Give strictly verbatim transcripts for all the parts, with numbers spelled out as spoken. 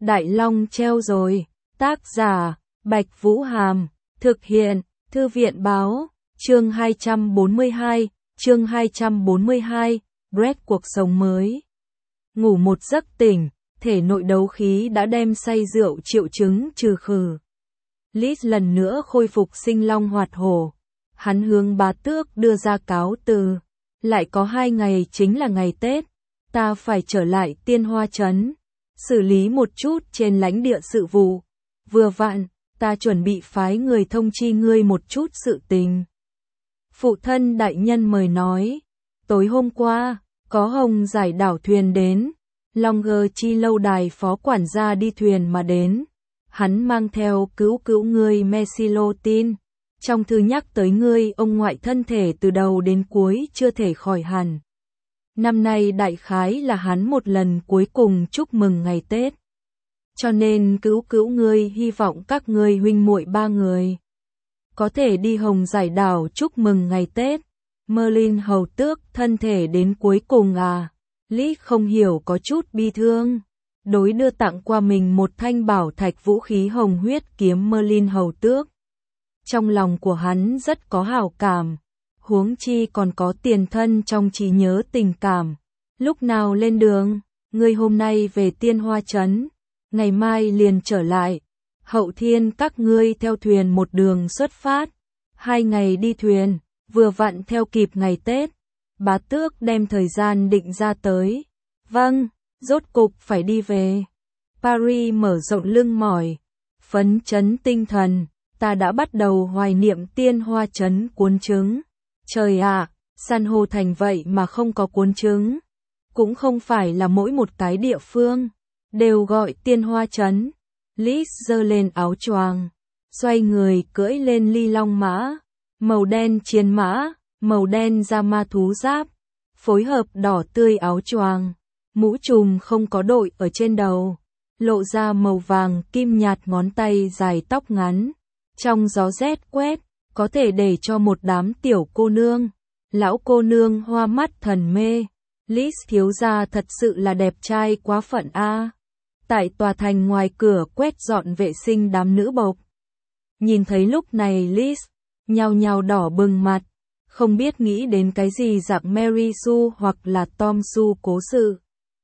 Đại Long treo rồi. Tác giả, Bạch Vũ Hàm. Thực hiện, Thư viện báo. Chương hai trăm bốn mươi hai, chương hai trăm bốn mươi hai, Brett cuộc sống mới. Ngủ một giấc tỉnh, thể nội đấu khí đã đem say rượu triệu chứng trừ khử. Liz lần nữa khôi phục sinh long hoạt hổ. Hắn hướng Bá Tước đưa ra cáo từ. Lại có hai ngày chính là ngày Tết. Ta phải trở lại Tiên Hoa Trấn. Xử lý một chút trên lãnh địa sự vụ. Vừa vặn, ta chuẩn bị phái người thông chi ngươi một chút sự tình. Phụ thân đại nhân mời nói. Tối hôm qua, có hồng giải đảo thuyền đến. Longer chi lâu đài phó quản gia đi thuyền mà đến. Hắn mang theo cứu cứu ngươi Mesilotin. Trong thư nhắc tới ngươi ông ngoại thân thể từ đầu đến cuối chưa thể khỏi hẳn. Năm nay đại khái là hắn một lần cuối cùng chúc mừng ngày Tết. Cho nên cứu cứu ngươi hy vọng các ngươi huynh muội ba người có thể đi hồng giải đảo chúc mừng ngày Tết. Merlin hầu tước thân thể đến cuối cùng à? Lý không hiểu có chút bi thương. Đối đưa tặng qua mình một thanh bảo thạch vũ khí hồng huyết kiếm Merlin hầu tước. Trong lòng của hắn rất có hảo cảm. Huống chi còn có tiền thân trong trí nhớ tình cảm. Lúc nào lên đường? Ngươi hôm nay về Tiên Hoa Trấn. Ngày mai liền trở lại. Hậu thiên các ngươi theo thuyền một đường xuất phát. Hai ngày đi thuyền, vừa vặn theo kịp ngày Tết. Bá Tước đem thời gian định ra tới. Vâng, rốt cục phải đi về. Paris mở rộng lưng mỏi. Phấn chấn tinh thần. Ta đã bắt đầu hoài niệm Tiên Hoa Trấn cuốn trứng. Trời ạ, san hô thành vậy mà không có cuốn trứng. Cũng không phải là mỗi một cái địa phương đều gọi Tiên Hoa Trấn. Liz giơ lên áo choàng, xoay người cưỡi lên ly long mã, màu đen chiến mã, màu đen da ma thú giáp, phối hợp đỏ tươi áo choàng, mũ trùm không có đội ở trên đầu, lộ ra màu vàng kim nhạt ngón tay dài tóc ngắn. Trong gió rét quét, có thể để cho một đám tiểu cô nương, lão cô nương hoa mắt thần mê. Liz thiếu gia thật sự là đẹp trai quá phận a. Tại tòa thành ngoài cửa quét dọn vệ sinh đám nữ bộc. Nhìn thấy lúc này Liz, nhao nhao đỏ bừng mặt, không biết nghĩ đến cái gì dạng Mary Sue hoặc là Tom Sue cố sự.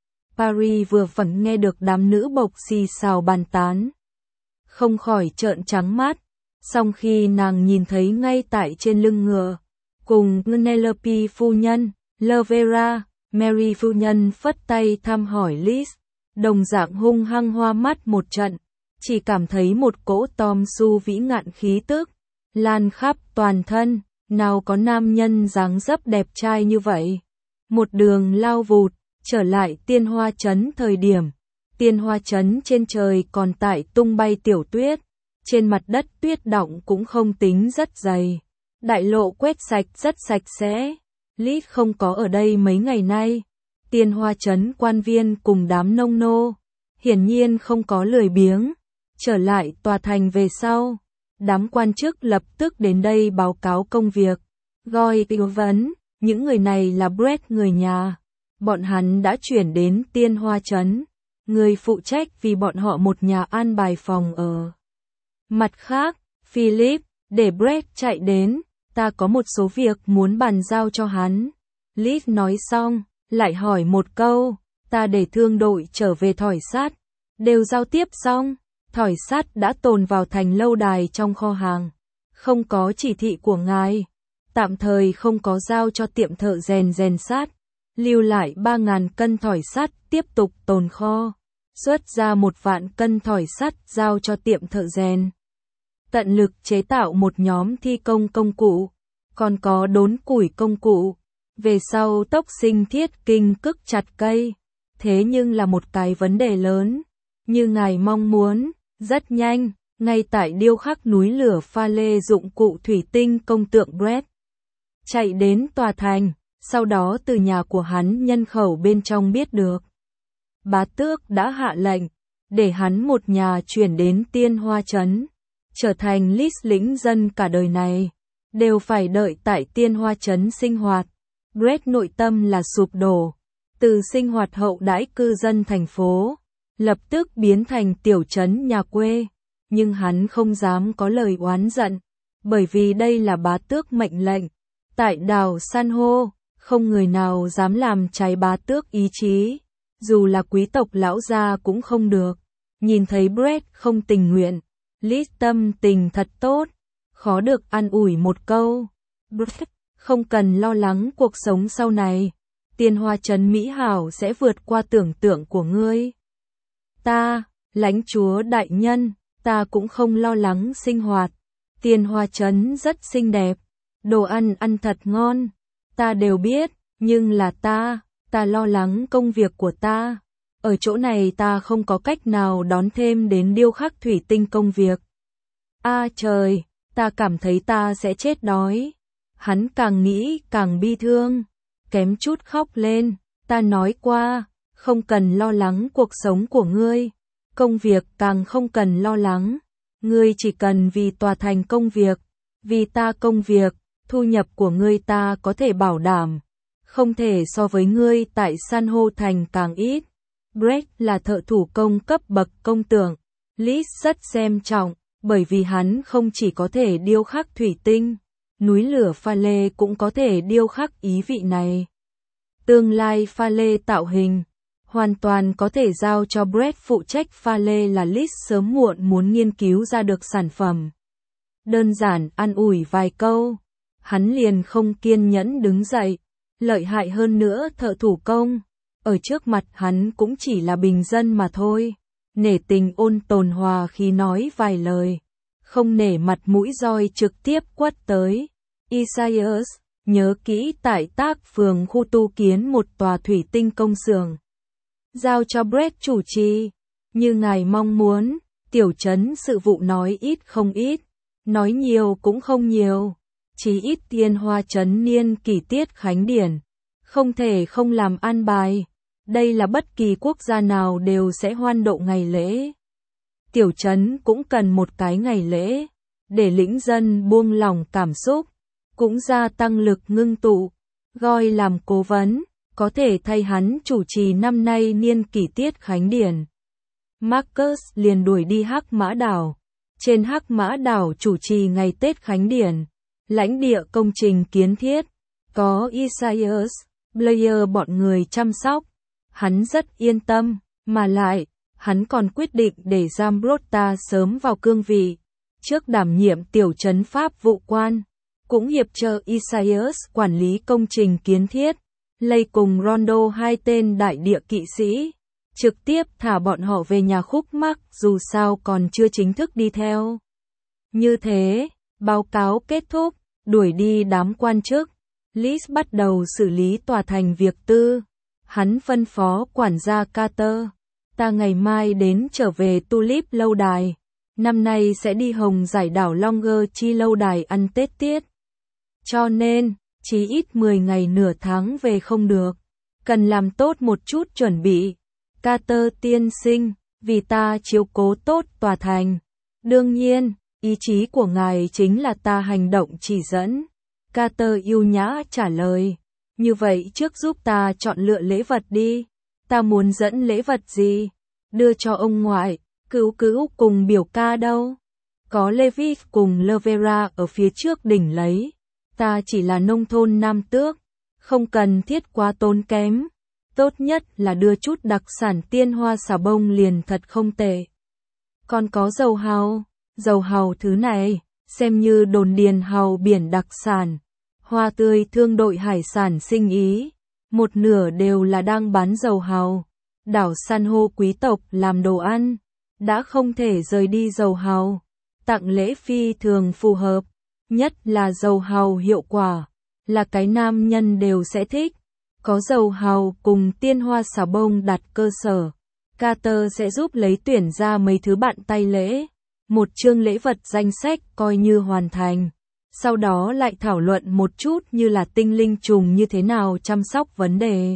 Paris vừa vặn nghe được đám nữ bộc xì xào bàn tán. Không khỏi trợn trắng mắt, song khi nàng nhìn thấy ngay tại trên lưng ngựa, cùng Penelope phu nhân, Lovera, Mary phu nhân phất tay thăm hỏi Liz. Đồng dạng hung hăng hoa mắt một trận, chỉ cảm thấy một cỗ Tom Sue vĩ ngạn khí tức lan khắp toàn thân, nào có nam nhân dáng dấp đẹp trai như vậy. Một đường lao vụt, trở lại Tiên Hoa Trấn thời điểm, Tiên Hoa Trấn trên trời còn tại tung bay tiểu tuyết, trên mặt đất tuyết đọng cũng không tính rất dày. Đại lộ quét sạch rất sạch sẽ. Liz không có ở đây mấy ngày nay. Tiên Hoa Trấn quan viên cùng đám nông nô, hiển nhiên không có lười biếng. Trở lại tòa thành về sau, đám quan chức lập tức đến đây báo cáo công việc. Gọi tư vấn, những người này là Brett người nhà. Bọn hắn đã chuyển đến Tiên Hoa Trấn. Người phụ trách vì bọn họ một nhà an bài phòng ở. Mặt khác, Philip, để Brett chạy đến, ta có một số việc muốn bàn giao cho hắn. Liz nói xong, lại hỏi một câu, ta để thương đội trở về thỏi sắt, đều giao tiếp xong, thỏi sắt đã tồn vào thành lâu đài trong kho hàng, không có chỉ thị của ngài, tạm thời không có giao cho tiệm thợ rèn rèn sắt, lưu lại ba ngàn cân thỏi sắt tiếp tục tồn kho, xuất ra một vạn cân thỏi sắt giao cho tiệm thợ rèn. Tận lực chế tạo một nhóm thi công công cụ, còn có đốn củi công cụ. Về sau tốc sinh thiết kinh cức chặt cây, thế nhưng là một cái vấn đề lớn, như ngài mong muốn, rất nhanh, ngay tại điêu khắc núi lửa pha lê dụng cụ thủy tinh công tượng Brett. Chạy đến tòa thành, sau đó từ nhà của hắn nhân khẩu bên trong biết được. Bá Tước đã hạ lệnh, để hắn một nhà chuyển đến Tiên Hoa Trấn, trở thành Liz lĩnh dân cả đời này, đều phải đợi tại Tiên Hoa Trấn sinh hoạt. Brett nội tâm là sụp đổ, từ sinh hoạt hậu đãi cư dân thành phố, lập tức biến thành tiểu trấn nhà quê. Nhưng hắn không dám có lời oán giận, bởi vì đây là bá tước mệnh lệnh. Tại đảo San hô, không người nào dám làm trái bá tước ý chí, dù là quý tộc lão gia cũng không được. Nhìn thấy Brett không tình nguyện, Liz tâm tình thật tốt, khó được an ủi một câu. Brett, không cần lo lắng cuộc sống sau này, Tiên Hoa Trấn mỹ hảo sẽ vượt qua tưởng tượng của ngươi. Ta, lãnh chúa đại nhân, ta cũng không lo lắng sinh hoạt. Tiên Hoa Trấn rất xinh đẹp, đồ ăn ăn thật ngon, ta đều biết, nhưng là ta, ta lo lắng công việc của ta. Ở chỗ này ta không có cách nào đón thêm đến điêu khắc thủy tinh công việc. A à trời, ta cảm thấy ta sẽ chết đói. Hắn càng nghĩ càng bi thương, kém chút khóc lên. Ta nói qua, không cần lo lắng cuộc sống của ngươi, công việc càng không cần lo lắng. Ngươi chỉ cần vì tòa thành công việc, vì ta công việc, thu nhập của ngươi ta có thể bảo đảm, không thể so với ngươi tại San hô thành càng ít. Brett là thợ thủ công cấp bậc công tượng, Liz rất xem trọng, bởi vì hắn không chỉ có thể điêu khắc thủy tinh, núi lửa pha lê cũng có thể điêu khắc ý vị này. Tương lai pha lê tạo hình, hoàn toàn có thể giao cho Brett phụ trách pha lê là Liz sớm muộn muốn nghiên cứu ra được sản phẩm. Đơn giản an ủi vài câu, hắn liền không kiên nhẫn đứng dậy, lợi hại hơn nữa thợ thủ công. Ở trước mặt hắn cũng chỉ là bình dân mà thôi, nể tình ôn tồn hòa khi nói vài lời, không nể mặt mũi roi trực tiếp quất tới. Isaias, nhớ kỹ tại tác phường khu tu kiến một tòa thủy tinh công xưởng, giao cho Brett chủ trì, như ngài mong muốn. Tiểu trấn sự vụ nói ít không ít, nói nhiều cũng không nhiều, chỉ ít Tiên Hoa Trấn niên kỷ tiết khánh điển, không thể không làm an bài. Đây là bất kỳ quốc gia nào đều sẽ hoan độ ngày lễ. Tiểu trấn cũng cần một cái ngày lễ, để lĩnh dân buông lỏng cảm xúc, cũng gia tăng lực ngưng tụ. Gọi làm cố vấn, có thể thay hắn chủ trì năm nay niên kỷ tiết khánh điển. Marcus liền đuổi đi Hắc Mã Đảo. Trên Hắc Mã Đảo chủ trì ngày Tết khánh điển, lãnh địa công trình kiến thiết, có Isaias, Blair bọn người chăm sóc. Hắn rất yên tâm, mà lại, hắn còn quyết định để Zambrotta sớm vào cương vị, trước đảm nhiệm tiểu trấn pháp vụ quan, cũng hiệp trợ Isaias quản lý công trình kiến thiết, lây cùng Rondo hai tên đại địa kỵ sĩ, trực tiếp thả bọn họ về nhà khúc mắc dù sao còn chưa chính thức đi theo. Như thế, báo cáo kết thúc, đuổi đi đám quan chức, Liz bắt đầu xử lý tòa thành việc tư. Hắn phân phó quản gia Carter, ta ngày mai đến trở về Tulip lâu đài, năm nay sẽ đi Hồng Giải đảo Longer Chi lâu đài ăn Tết tiết. Cho nên, chí ít mười ngày nửa tháng về không được, cần làm tốt một chút chuẩn bị. Carter tiên sinh, vì ta chiếu cố tốt tòa thành. Đương nhiên, ý chí của ngài chính là ta hành động chỉ dẫn. Carter yêu nhã trả lời. Như vậy trước giúp ta chọn lựa lễ vật đi. Ta muốn dẫn lễ vật gì? Đưa cho ông ngoại, cứu cứu cùng biểu ca đâu? Có Levi cùng Levera ở phía trước đỉnh lấy. Ta chỉ là nông thôn nam tước, không cần thiết quá tốn kém. Tốt nhất là đưa chút đặc sản tiên hoa xà bông liền thật không tệ. Còn có dầu hào, dầu hào thứ này, xem như đồn điền hào biển đặc sản. Hoa tươi thương đội hải sản sinh ý, một nửa đều là đang bán dầu hào. Đảo san hô quý tộc làm đồ ăn, đã không thể rời đi dầu hào. Tặng lễ phi thường phù hợp, nhất là dầu hào hiệu quả, là cái nam nhân đều sẽ thích. Có dầu hào cùng tiên hoa xà bông đặt cơ sở, Carter sẽ giúp lấy tuyển ra mấy thứ bạn tay lễ. Một chương lễ vật danh sách coi như hoàn thành. Sau đó lại thảo luận một chút như là tinh linh trùng như thế nào chăm sóc vấn đề.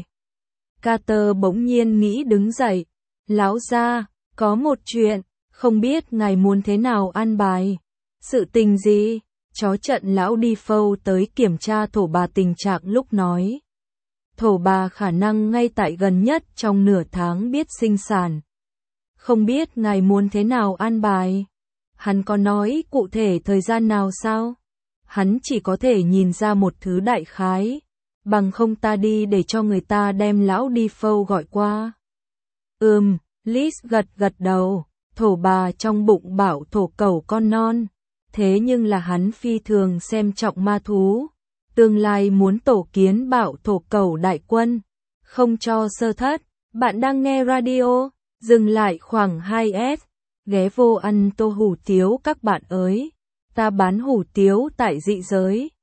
Carter bỗng nhiên nghĩ đứng dậy. Lão gia, có một chuyện, không biết ngài muốn thế nào an bài. Sự tình gì? Chó trận lão đi phâu tới kiểm tra thổ bà tình trạng lúc nói. Thổ bà khả năng ngay tại gần nhất trong nửa tháng biết sinh sản. Không biết ngài muốn thế nào an bài? Hắn có nói cụ thể thời gian nào sao? Hắn chỉ có thể nhìn ra một thứ đại khái. Bằng không ta đi để cho người ta đem lão đi phâu gọi qua. Ừm, Liz gật gật đầu. Thổ bà trong bụng bảo thổ cẩu con non. Thế nhưng là hắn phi thường xem trọng ma thú. Tương lai muốn tổ kiến bảo thổ cẩu đại quân. Không cho sơ thất. Bạn đang nghe radio. Dừng lại khoảng hai S. Ghé vô ăn tô hủ tiếu các bạn ơi. Ta bán hủ tiếu tại dị giới.